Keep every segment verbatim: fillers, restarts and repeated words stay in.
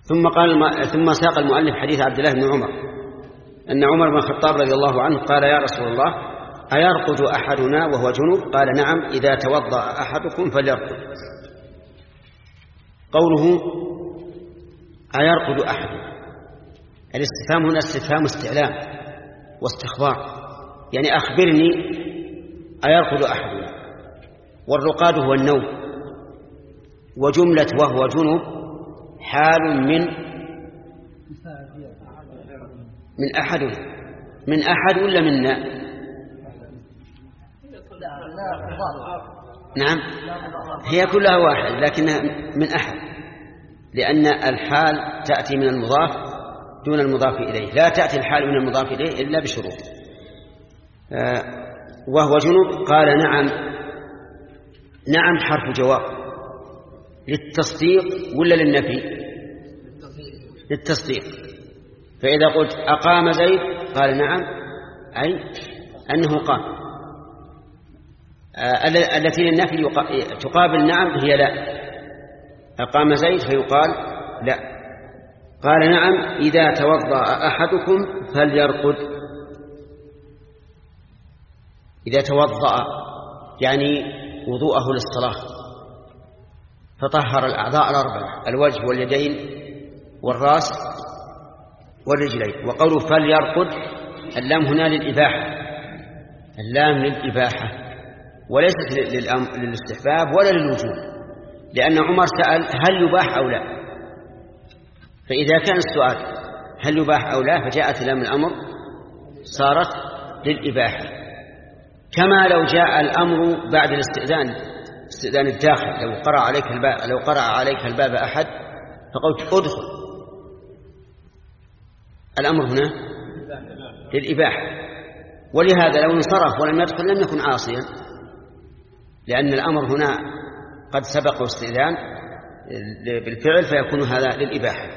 ثم قال ثم ساق المؤلف حديث عبد الله بن عمر أن عمر بن الخطاب رضي الله عنه قال: يا رسول الله، أيرقد أحدنا وهو جنب؟ قال: نعم، إذا توضأ أحدكم فليرقد. قوله أيرقد أحد، الاستفهام هنا استفهام استعلام واستخبار، يعني أخبرني أيرقد أحدنا. والرقاد هو النوم، وجملة وهو جنب حال من من أحد من أحد ولا منا؟ نعم، هي كلها واحد لكنها من أحد، لأن الحال تأتي من المضاف دون المضاف إليه، لا تأتي الحال من المضاف إليه إلا بشروط. آه وهو جنب. قال: نعم. نعم حرف جواب للتصديق ولا للنفي؟ للتصديق. فإذا قلت أقام زيد قال: نعم، أي أنه قام. آه التي للنفي تقابل نعم هي لا. أقام زيد فيقال لا. قال: نعم، إذا توضأ أحدكم فليرقد. إذا توضأ يعني وضوءه للصلاة، فطهر الأعضاء الأربعة: الوجه واليدين والرأس والرجلين. وقوله فليرقد، اللام هنا للإباحة، اللام للإباحة وليست للاستحباب ولا للوجوب، لأن عمر سأل هل يباح أو لا، فإذا كان السؤال هل يباح أو لا فجاءت لام الأمر صارت للإباحة. كما لو جاء الأمر بعد الاستئذان، استئذان الداخل، لو قرأ عليك الباب لو قرأ عليك الباب أحد فقلت أدخل، الأمر هنا للإباحة. ولهذا لو انصرف ولم يدخل لم يكن عاصيا، لأن الأمر هنا قد سبق استئذان بالفعل، فيكون هذا للإباحة.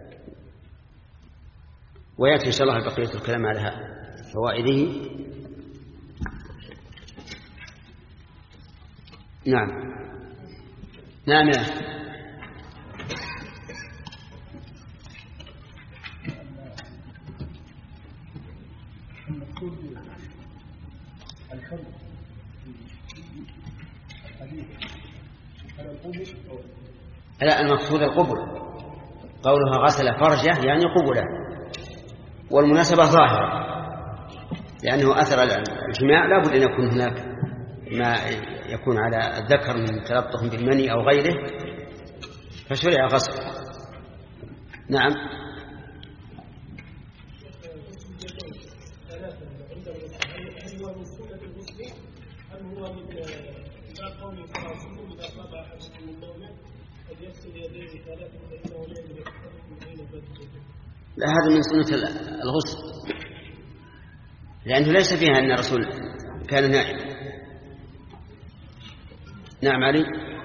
ويأتي إن شاء الله بقية الكلام على فوائده. نعم نعم يا لا، المقصود القبل، قولها غسل فرجه يعني قبله، والمناسبة ظاهرة لأنه أثر الجماع لا بد أن يكون هناك ما يكون على الذكر من تلطخ بالمني أو غيره، فشرع غسل. نعم. لا، هذا من سنة الغسل، لأنه ليس فيها أن الرسول كان نائما. نعم علي.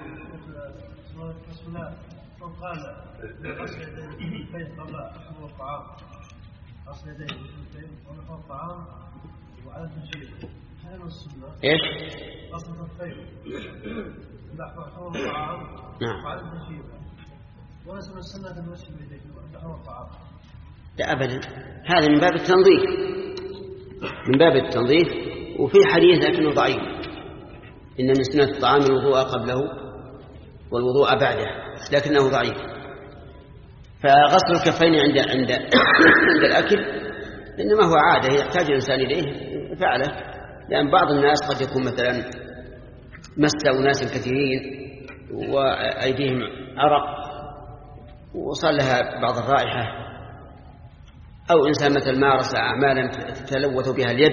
قال غسل يديه قبل حمر الطعام، غسل يديه قبل حمر الطعام وعلى تنشيف، هل من السنة؟ ايش؟ غسل الكفين قبل حمر الطعام وعلى تنشيف، وليس من السنة المسح بيديه قبل حمر الطعام. لا أبدا، هذا من باب التنظيف، من باب التنظيف. وفي حديث لكنه ضعيف: إن من سنة الطعام الوضوء قبله والوضوء بعده، لكنه ضعيف. فغسل الكفين عند عند عند الأكل إنما هو عادة يحتاج الإنسان إليه فعله، لأن بعض الناس قد يكون مثلا مس أناس كثيرين وأيديهم عرق وصار لها بعض الرائحة، أو إنسان مثل مارس أعمالا تلوث بها اليد.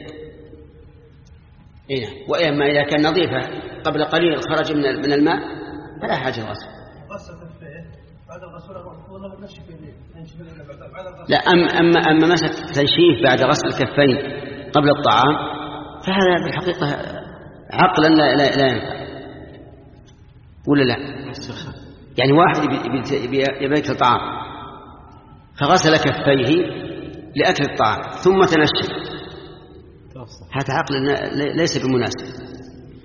إيه. وإما إذا كان نظيفة قبل قليل خرج من من الماء فلا حاجة الغسل. لا، أما أما أما مسح تنشيف بعد غسل الكفين قبل الطعام فهذا في الحقيقة عقلا لا لا, لا ينفع، ولا لا؟ يعني واحد يبيت الطعام فغسل كفيه لأكل الطعام ثم تنشف، هذا عقل ليس بمناسب،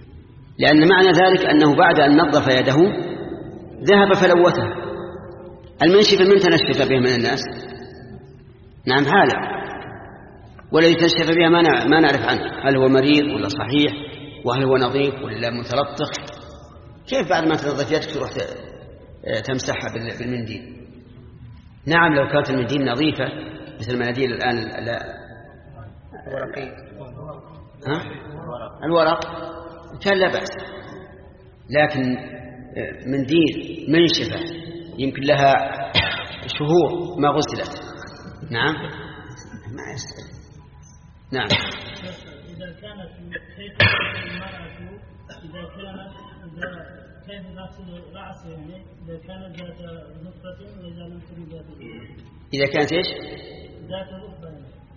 لأن معنى ذلك أنه بعد أن نظف يده ذهب فلوثها المنشفة من تنشف بها من الناس؟ نعم هذا. والذي تنشف بها ما نعرف عنه، هل هو مريض ولا صحيح، وهل هو نظيف ولا متلطخ. كيف بعد ما تنظف يدك تروح تمسحها بالمنديل؟ نعم لو كانت المنديل نظيفة مثل المناديل الآن الورقي ها؟ الورق كان لا بأس، لكن منديل منشفة يمكن لها شهور ما غسلت، نعم ما يستطيع. نعم. إذا كانت كيف المرأة إذا كانت كيف غسل رأسها يعني إذا كانت ذات نطفة وإذا لم تكن ذات إذا كانت إيش؟ ذات نطفة.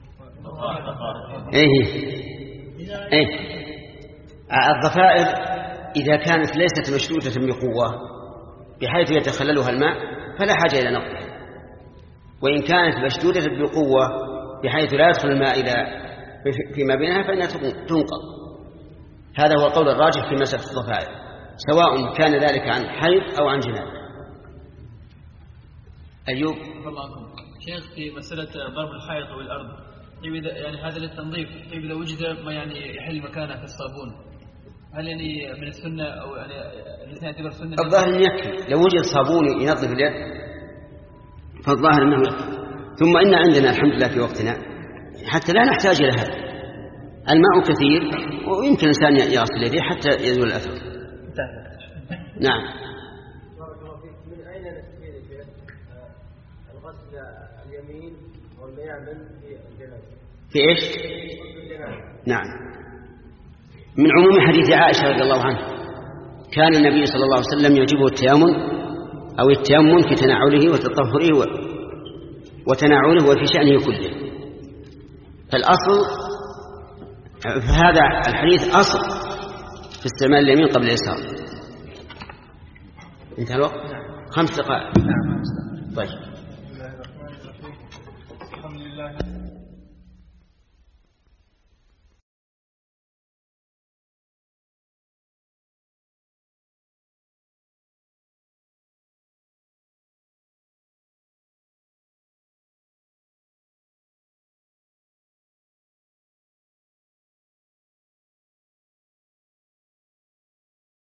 إيه إيه الضفائر إذا كانت ليست مشدودة بقوة بحيث يتخللها الماء فلا حاجة إلى نقضها، وإن كانت مشدودة بقوة بحيث لا يدخل الماء إلى فيما بينها فإنها تنقض. هذا هو القول الراجح في مسألة الضفائر، سواء كان ذلك عن حيض أو عن جنابة. أيوب. شيخ في مسألة ضرب الحائط والأرض، يعني هذا للتنظيف، طيب إذا وجد ما يعني يحل مكانه في الصابون، هل يعني من السنة أو يعني الإنسان يعتبر سنة؟ الظاهر أن يكفي لو وجد صابون ينظف اليد فالظاهر أنه يكفي. ثم إن عندنا الحمد لله في وقتنا حتى لا نحتاج إلى هذا، الماء كثير ويمكن الإنسان يغسل يديه حتى يزول الأثر. نعم. من أين نستفيد الغسل اليمين والميامن في الجنازة؟ في إيش؟ نعم، من عموم حديث عائشة رضي الله عنها كان النبي صلى الله عليه وسلم يعجبه التيامن أو التيمم في تناوله وتطهره وتناوله وفي شأنه كله. فالأصل فهذا الحديث أصل في استعمال اليمين قبل اليسار. انتهى الوقت؟ خمس دقائق. طيب.